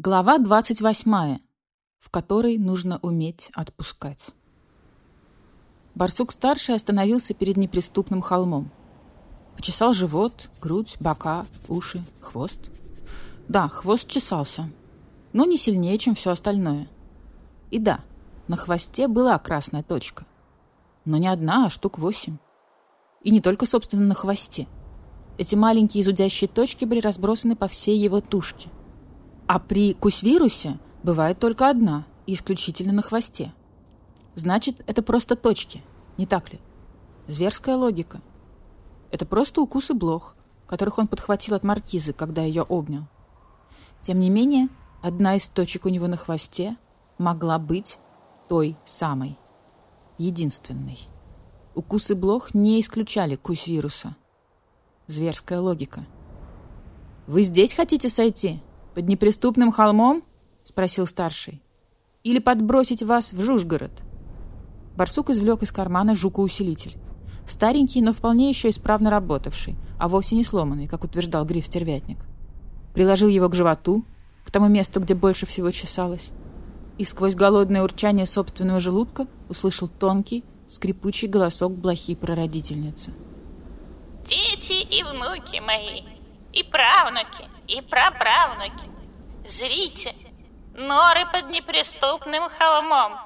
Глава 28, в которой нужно уметь отпускать. Барсук-старший остановился перед неприступным холмом. Почесал живот, грудь, бока, уши, хвост. Да, хвост чесался, но не сильнее, чем все остальное. И да, на хвосте была красная точка. Но не одна, а штук 8. И не только, собственно, на хвосте. Эти маленькие зудящие точки были разбросаны по всей его тушке. А при кусвирусе бывает только одна, и исключительно на хвосте. Значит, это просто точки, не так ли? Зверская логика. Это просто укусы блох, которых он подхватил от маркизы, когда ее обнял. Тем не менее, одна из точек у него на хвосте могла быть той самой, единственной. Укусы блох не исключали кусвируса. Зверская логика. «Вы здесь хотите сойти? Под неприступным холмом?» — спросил старший. «Или подбросить вас в Жужгород?» Барсук извлек из кармана жукоусилитель. Старенький, но вполне еще исправно работавший, а вовсе не сломанный, как утверждал Гриф-стервятник. Приложил его к животу, к тому месту, где больше всего чесалось, и сквозь голодное урчание собственного желудка услышал тонкий, скрипучий голосок блохи-прародительницы. «Дети и внуки мои, и правнуки, и праправнуки, зрите, норы под неприступным холмом.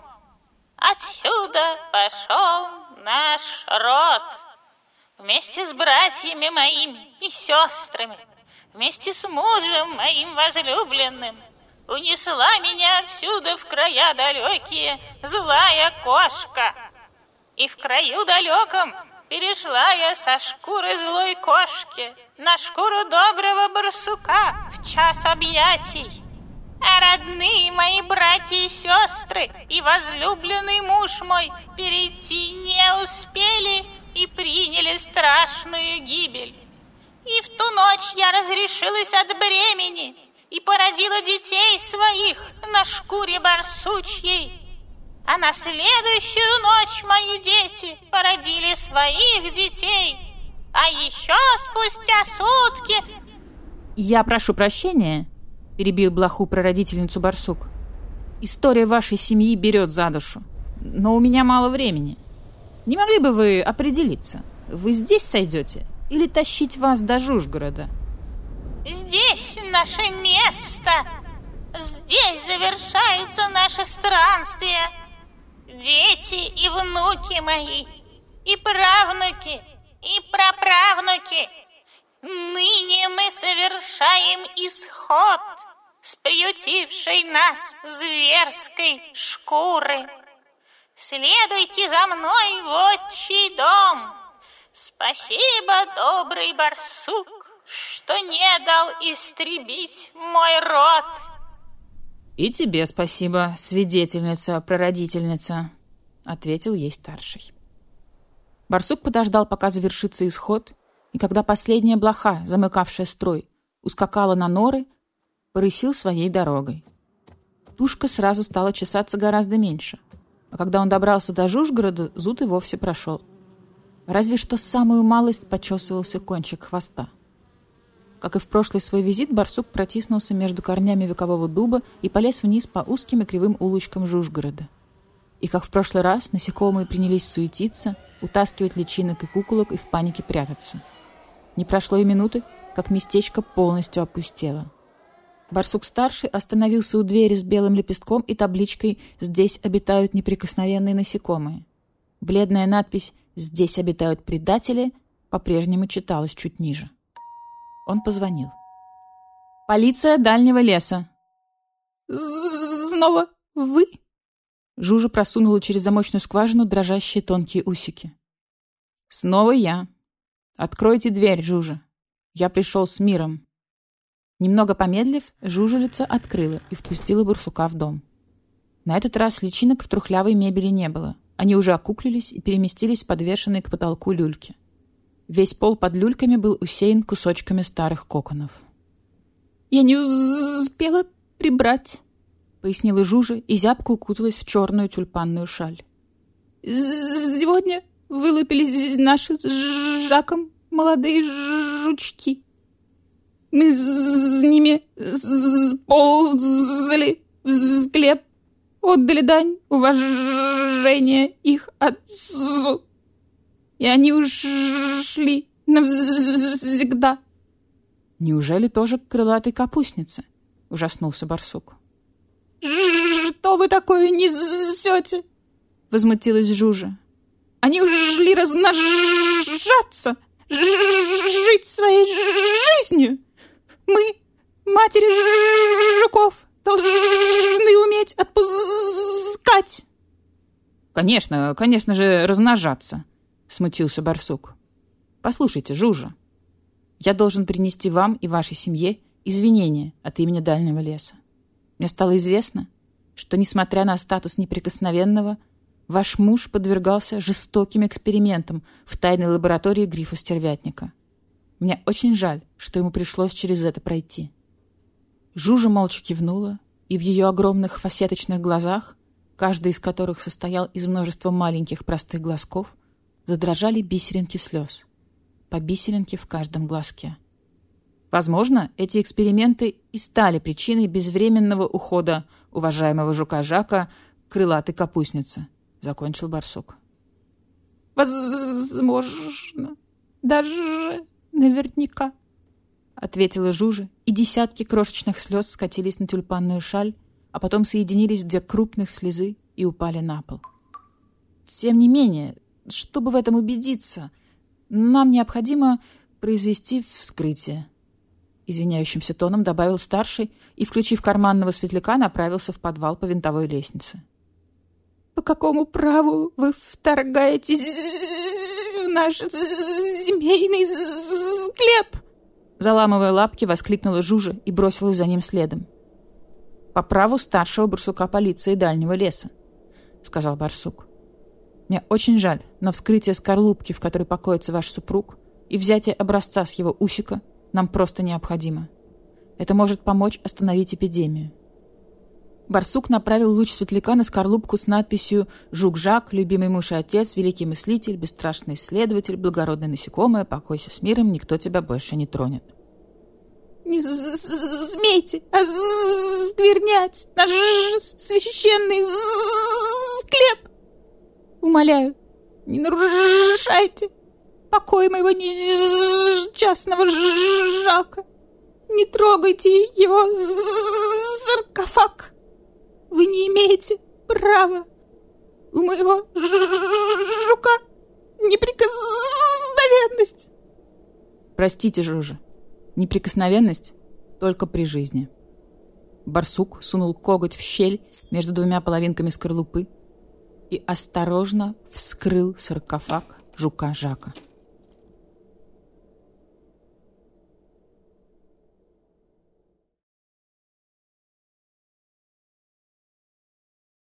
Отсюда пошел наш род. Вместе с братьями моими и сестрами, вместе с мужем моим возлюбленным, унесла меня отсюда в края далекие злая кошка. И в краю далеком перешла я со шкуры злой кошки на шкуру доброго барсука в час объятий. А родные мои братья и сестры и возлюбленный муж мой перейти не успели и приняли страшную гибель. И в ту ночь я разрешилась от бремени и породила детей своих на шкуре барсучьей. А на следующую ночь мои дети породили своих детей. А еще спустя сутки... «Я прошу прощения», — перебил блоху-прародительницу барсук. «История вашей семьи берет за душу. Но у меня мало времени. Не могли бы вы определиться, вы здесь сойдете или тащить вас до Жужгорода?» «Здесь наше место. Здесь завершается наше странствие. Дети и внуки мои, и правнуки, и праправнуки, ныне мы совершаем исход с приютившей нас зверской шкуры. Следуйте за мной в отчий дом. Спасибо, добрый барсук, что не дал истребить мой род». «И тебе спасибо, свидетельница-прародительница», — ответил ей старший. Барсук подождал, пока завершится исход, и когда последняя блоха, замыкавшая строй, ускакала на норы, порысил своей дорогой. Тушка сразу стала чесаться гораздо меньше, а когда он добрался до Жужгорода, зуд и вовсе прошел. Разве что самую малость почесывался кончик хвоста. Как и в прошлый свой визит, барсук протиснулся между корнями векового дуба и полез вниз по узким и кривым улочкам Жужгорода. И как в прошлый раз, насекомые принялись суетиться, утаскивать личинок и куколок и в панике прятаться. Не прошло и минуты, как местечко полностью опустело. Барсук-старший остановился у двери с белым лепестком и табличкой «Здесь обитают неприкосновенные насекомые». Бледная надпись «Здесь обитают предатели» по-прежнему читалась чуть ниже. Он позвонил. «Полиция дальнего леса». «Снова вы?» Жужа просунула через замочную скважину дрожащие тонкие усики. «Снова я. Откройте дверь, Жужа. Я пришел с миром». Немного помедлив, жужелица открыла и впустила барсука в дом. На этот раз личинок в трухлявой мебели не было. Они уже окуклились и переместились в подвешенные к потолку люльки. Весь пол под люльками был усеян кусочками старых коконов. «Я не успела прибрать», — пояснила Жужа и зябко укуталась в черную тюльпанную шаль. «Сегодня вылупились наши с Жаком молодые жучки». Мы с ними сползли в склеп, отдали дань уважения их отцу, и они ушли навсегда». «Неужели тоже к крылатой капустнице?» — ужаснулся барсук. «Что вы такое несете?» — возмутилась Жужа. «Они ушли размножаться, жить своей жизнью. Мы, матери жуков, должны уметь отпускать». Конечно же, размножаться», — смутился барсук. «Послушайте, Жужа, я должен принести вам и вашей семье извинения от имени Дальнего леса. Мне стало известно, что, несмотря на статус неприкосновенного, ваш муж подвергался жестоким экспериментам в тайной лаборатории Грифа-стервятника. Мне очень жаль, что ему пришлось через это пройти». Жужа молча кивнула, и в ее огромных фасеточных глазах, каждый из которых состоял из множества маленьких простых глазков, задрожали бисеринки слез. По бисеринке в каждом глазке. Возможно, эти эксперименты и стали причиной безвременного ухода уважаемого жука Жака к крылатой капустнице, — закончил барсук. «Возможно, даже наверняка», — ответила Жужа, и десятки крошечных слез скатились на тюльпанную шаль, а потом соединились в 2 крупных слезы и упали на пол. «Тем не менее, чтобы в этом убедиться, нам необходимо произвести вскрытие», — извиняющимся тоном добавил старший и, включив карманного светляка, направился в подвал по винтовой лестнице. «По какому праву вы вторгаетесь в наш семейный склеп?» Заламывая лапки, воскликнула Жужа и бросилась за ним следом. «По праву старшего барсука полиции Дальнего леса», — сказал барсук. «Мне очень жаль, но вскрытие скорлупки, в которой покоится ваш супруг, и взятие образца с его усика нам просто необходимо. Это может помочь остановить эпидемию». Барсук направил луч светляка на скорлупку с надписью «Жук-Жак, любимый муж и отец, великий мыслитель, бесстрашный исследователь, благородное насекомое, покойся с миром, никто тебя больше не тронет». «Не смейте осквернять наш священный склеп! Умоляю, не нарушайте покой моего несчастного Жака! Не трогайте его саркофаг! Вы не имеете права! У моего жука неприкосновенность!» «Простите, Жужа, неприкосновенность только при жизни». Барсук сунул коготь в щель между 2 половинками скорлупы и осторожно вскрыл саркофаг жука Жака.